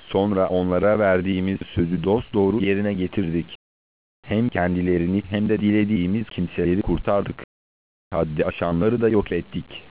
Sonra onlara verdiğimiz sözü dosdoğru yerine getirdik. Hem kendilerini hem de dilediğimiz kimseleri kurtardık. Haddi aşanları da yok ettik.